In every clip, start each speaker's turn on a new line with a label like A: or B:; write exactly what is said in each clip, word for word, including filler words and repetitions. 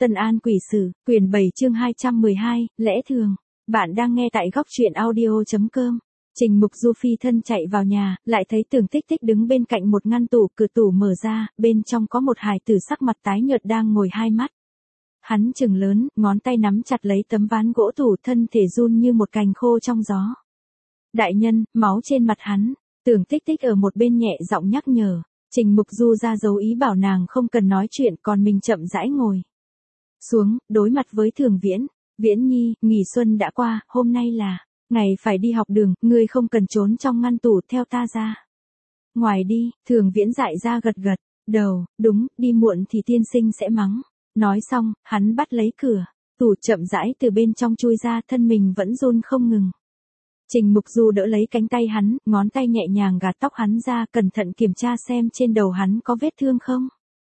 A: Tân An Quỷ Sử, quyển bảy chương hai trăm mười hai, lẽ thường. Bạn đang nghe tại góc truyện audio chấm com. Trình Mục Du phi thân chạy vào nhà, lại thấy Tưởng Tích Tích đứng bên cạnh một ngăn tủ, cửa tủ mở ra, bên trong có một hài tử sắc mặt tái nhợt đang ngồi hai mắt. Hắn trừng lớn, ngón tay nắm chặt lấy tấm ván gỗ tủ, thân thể run như một cành khô trong gió. Đại nhân, máu trên mặt hắn. Tưởng Tích Tích ở một bên nhẹ giọng nhắc nhở. Trình Mục Du ra dấu ý bảo nàng không cần nói chuyện, còn mình chậm rãi ngồi xuống, đối mặt với Thường Viễn. Viễn Nhi, nghỉ xuân đã qua, hôm nay là ngày phải đi học đường, ngươi không cần trốn trong ngăn tủ, theo ta ra ngoài đi. Thường Viễn dại ra gật gật đầu, đúng, đi muộn thì tiên sinh sẽ mắng. Nói xong, hắn bắt lấy cửa tủ, chậm rãi từ bên trong chui ra, thân mình vẫn run không ngừng. Trình Mục Du đỡ lấy cánh tay hắn, ngón tay nhẹ nhàng gạt tóc hắn ra, cẩn thận kiểm tra xem trên đầu hắn có vết thương không.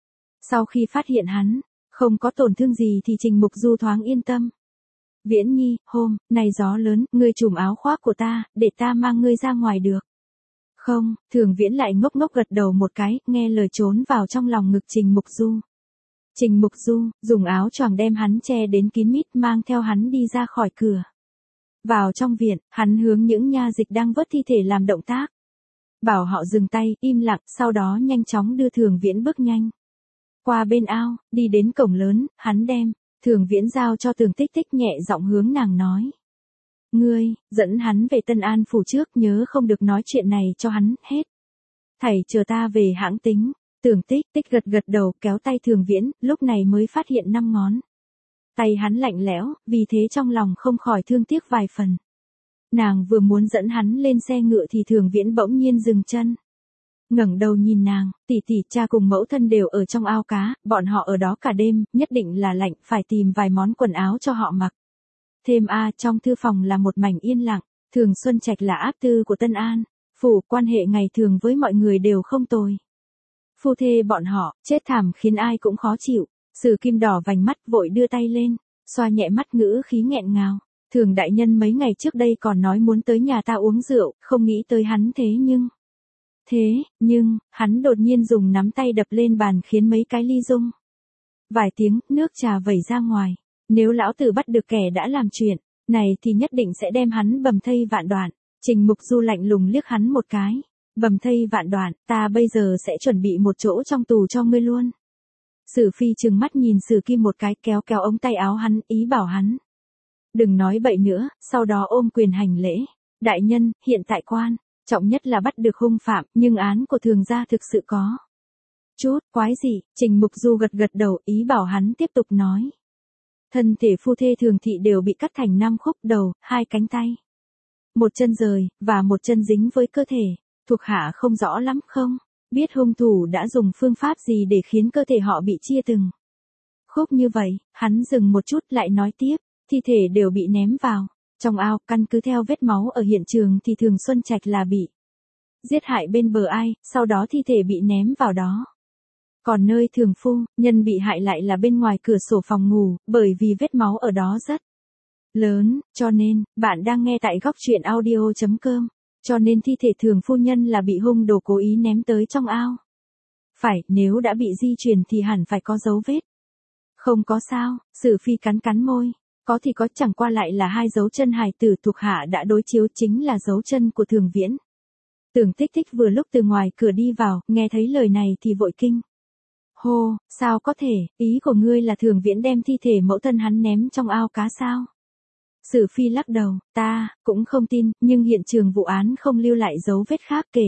A: Sau khi phát hiện hắn không có tổn thương gì thì Trình Mục Du thoáng yên tâm. Viễn Nhi, hôm nay gió lớn, ngươi trùm áo khoác của ta, để ta mang ngươi ra ngoài được không? Thường Viễn lại ngốc ngốc gật đầu một cái, nghe lời trốn vào trong lòng ngực Trình Mục Du. Trình Mục Du dùng áo choàng đem hắn che đến kín mít, mang theo hắn đi ra khỏi cửa. Vào trong viện, hắn hướng những nha dịch đang vớt thi thể làm động tác. Bảo họ dừng tay, im lặng, sau đó nhanh chóng đưa Thường Viễn bước nhanh qua bên ao, đi đến cổng lớn, hắn đem Thường Viễn giao cho Tưởng Tích Tích, nhẹ giọng hướng nàng nói. Ngươi, dẫn hắn về Tân An phủ trước, nhớ không được nói chuyện này cho hắn, hết thảy chờ ta về hãng tính. Tưởng Tích Tích gật gật đầu, kéo tay Thường Viễn, lúc này mới phát hiện năm ngón tay hắn lạnh lẽo, vì thế trong lòng không khỏi thương tiếc vài phần. Nàng vừa muốn dẫn hắn lên xe ngựa thì Thường Viễn bỗng nhiên dừng chân. Ngẩng đầu nhìn nàng, tỷ tỷ, cha cùng mẫu thân đều ở trong ao cá, bọn họ ở đó cả đêm, nhất định là lạnh, phải tìm vài món quần áo cho họ mặc. Thêm a, trong thư phòng là một mảnh yên lặng. Thường Xuân Trạch là áp tư của Tân An phủ, quan hệ ngày thường với mọi người đều không tồi. Phu thê bọn họ chết thảm khiến ai cũng khó chịu. Sử Kim đỏ vành mắt, vội đưa tay lên xoa nhẹ mắt, ngữ khí nghẹn ngào. Thường đại nhân mấy ngày trước đây còn nói muốn tới nhà ta uống rượu, không nghĩ tới hắn thế nhưng thế nhưng hắn đột nhiên dùng nắm tay đập lên bàn, khiến mấy cái ly rung vài tiếng, nước trà vẩy ra ngoài. Nếu lão tử bắt được kẻ đã làm chuyện này thì nhất định sẽ đem hắn bầm thây vạn đoạn. Trình Mục Du lạnh lùng liếc hắn một cái. Bầm thây vạn đoạn, ta bây giờ sẽ chuẩn bị một chỗ trong tù cho ngươi luôn. Sử Phi trừng mắt nhìn Sử Kim một cái, kéo kéo ống tay áo hắn, ý bảo hắn đừng nói bậy nữa, sau đó ôm quyền hành lễ. Đại nhân, hiện tại quan trọng nhất là bắt được hung phạm, nhưng án của Thường gia thực sự có chút quái dị. Trình Mục Du gật gật đầu, ý bảo hắn tiếp tục nói. Thân thể phu thê Thường thị đều bị cắt thành năm khúc, đầu, hai cánh tay, một chân rời, và một chân dính với cơ thể. Thuộc hạ không rõ lắm, không biết hung thủ đã dùng phương pháp gì để khiến cơ thể họ bị chia từng khúc như vậy. Hắn dừng một chút, lại nói tiếp. Thi thể đều bị ném vào trong ao, căn cứ theo vết máu ở hiện trường thì Thường Xuân Trạch là bị giết hại bên bờ ai, sau đó thi thể bị ném vào đó. Còn nơi Thường phu nhân bị hại lại là bên ngoài cửa sổ phòng ngủ, bởi vì vết máu ở đó rất lớn, cho nên, bạn đang nghe tại góc truyện audio chấm com. Cho nên thi thể Thường phu nhân là bị hung đồ cố ý ném tới trong ao. Phải, nếu đã bị di truyền thì hẳn phải có dấu vết. Không có sao, Sử Phi cắn cắn môi. Có thì có, chẳng qua lại là hai dấu chân hài tử, thuộc hạ đã đối chiếu, chính là dấu chân của Thường Viễn. Tưởng Tích Tích vừa lúc từ ngoài cửa đi vào, nghe thấy lời này thì vội kinh hô, sao có thể, ý của ngươi là Thường Viễn đem thi thể mẫu thân hắn ném trong ao cá sao? Sử Phi lắc đầu, ta cũng không tin, nhưng hiện trường vụ án không lưu lại dấu vết khác, kể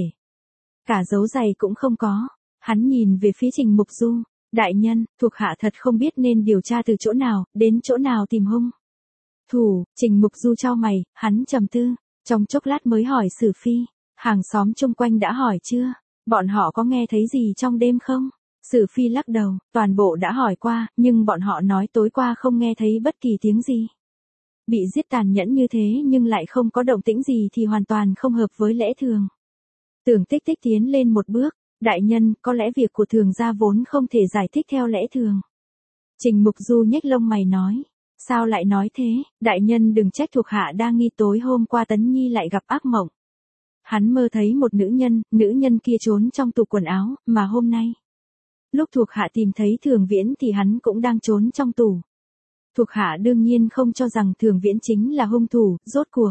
A: cả dấu giày cũng không có. Hắn nhìn về phía Trình Mục Du. Đại nhân, thuộc hạ thật không biết nên điều tra từ chỗ nào, đến chỗ nào tìm hung thủ. Trình Mục Du chau mày, hắn trầm tư, trong chốc lát mới hỏi Sử Phi, hàng xóm chung quanh đã hỏi chưa? Bọn họ có nghe thấy gì trong đêm không? Sử Phi lắc đầu, toàn bộ đã hỏi qua, nhưng bọn họ nói tối qua không nghe thấy bất kỳ tiếng gì. Bị giết tàn nhẫn như thế nhưng lại không có động tĩnh gì thì hoàn toàn không hợp với lẽ thường. Tưởng Tích Tích tiến lên một bước. Đại nhân, có lẽ việc của Thường gia vốn không thể giải thích theo lẽ thường. Trình Mục Du nhếch lông mày nói. Sao lại nói thế? Đại nhân đừng trách, thuộc hạ đang nghi tối hôm qua Tấn Nhi lại gặp ác mộng. Hắn mơ thấy một nữ nhân, nữ nhân kia trốn trong tủ quần áo, mà hôm nay Lúc thuộc hạ tìm thấy Thường Viễn thì hắn cũng đang trốn trong tù. Thuộc hạ đương nhiên không cho rằng Thường Viễn chính là hung thủ, rốt cuộc.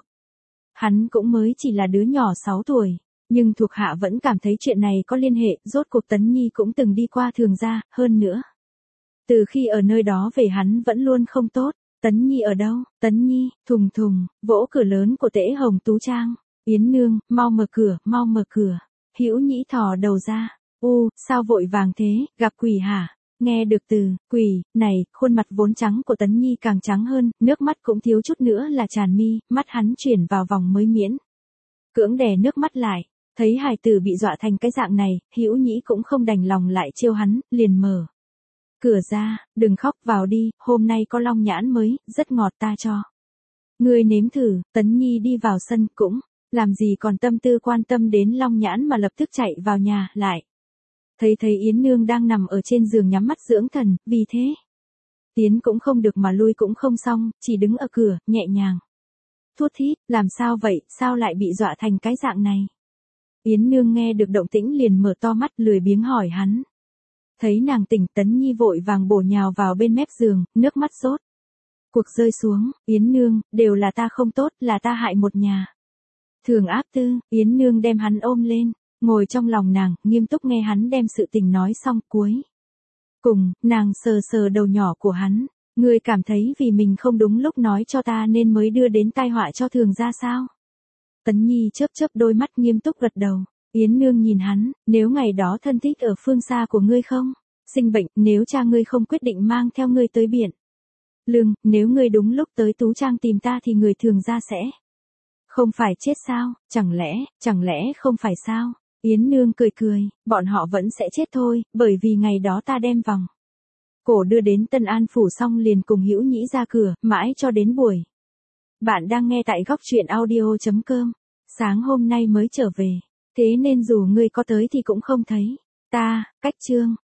A: Hắn cũng mới chỉ là đứa nhỏ sáu tuổi, nhưng thuộc hạ vẫn cảm thấy chuyện này có liên hệ, rốt cuộc Tấn Nhi cũng từng đi qua Thường gia, hơn nữa. Từ khi ở nơi đó về hắn vẫn luôn không tốt. Tấn Nhi ở đâu? Tấn Nhi, thùng thùng, vỗ cửa lớn của Tễ Hồng Tú Trang. Yến nương, mau mở cửa, mau mở cửa. Hữu Nhĩ thò đầu ra. U, sao vội vàng thế, gặp quỷ hả? Nghe được từ, quỷ, này, khuôn mặt vốn trắng của Tấn Nhi càng trắng hơn, nước mắt cũng thiếu chút nữa là tràn mi, mắt hắn chuyển vào vòng mới miễn. Cưỡng đè nước mắt lại, thấy hài tử bị dọa thành cái dạng này, Hữu Nhĩ cũng không đành lòng lại trêu hắn, liền mở cửa ra, đừng khóc, vào đi, hôm nay có long nhãn mới, rất ngọt ta cho. Ngươi nếm thử. Tấn Nhi đi vào sân cũng, làm gì còn tâm tư quan tâm đến long nhãn mà lập tức chạy vào nhà, lại. Thấy thấy Yến nương đang nằm ở trên giường nhắm mắt dưỡng thần, vì thế. Tiến cũng không được mà lui cũng không xong, chỉ đứng ở cửa, nhẹ nhàng. Thút thít, làm sao vậy, sao lại bị dọa thành cái dạng này? Yến nương nghe được động tĩnh liền mở to mắt lười biếng hỏi hắn. Thấy nàng tỉnh, Tấn Nhi vội vàng bổ nhào vào bên mép giường, nước mắt rốt. Cuộc rơi xuống, Yến nương, đều là ta không tốt, là ta hại một nhà. Thường áp tư, Yến nương đem hắn ôm lên, ngồi trong lòng nàng, nghiêm túc nghe hắn đem sự tình nói xong, cuối. Cùng, nàng sờ sờ đầu nhỏ của hắn, ngươi cảm thấy vì mình không đúng lúc nói cho ta nên mới đưa đến tai họa cho Thường gia sao? Tấn Nhi chớp chớp đôi mắt nghiêm túc gật đầu. Yến nương nhìn hắn, nếu ngày đó thân thích ở phương xa của ngươi không sinh bệnh, nếu cha ngươi không quyết định mang theo ngươi tới biển Lương, nếu ngươi đúng lúc tới Tú Trang tìm ta thì người Thường gia sẽ không phải chết sao? Chẳng lẽ, chẳng lẽ không phải sao? Yến nương cười cười, bọn họ vẫn sẽ chết thôi, bởi vì ngày đó ta đem vòng cổ đưa đến Tân An phủ xong liền cùng Hữu Nhĩ ra cửa, mãi cho đến buổi. Bạn đang nghe tại góc truyện audio chấm com. Sáng hôm nay mới trở về, thế nên dù ngươi có tới thì cũng không thấy ta. Cách chương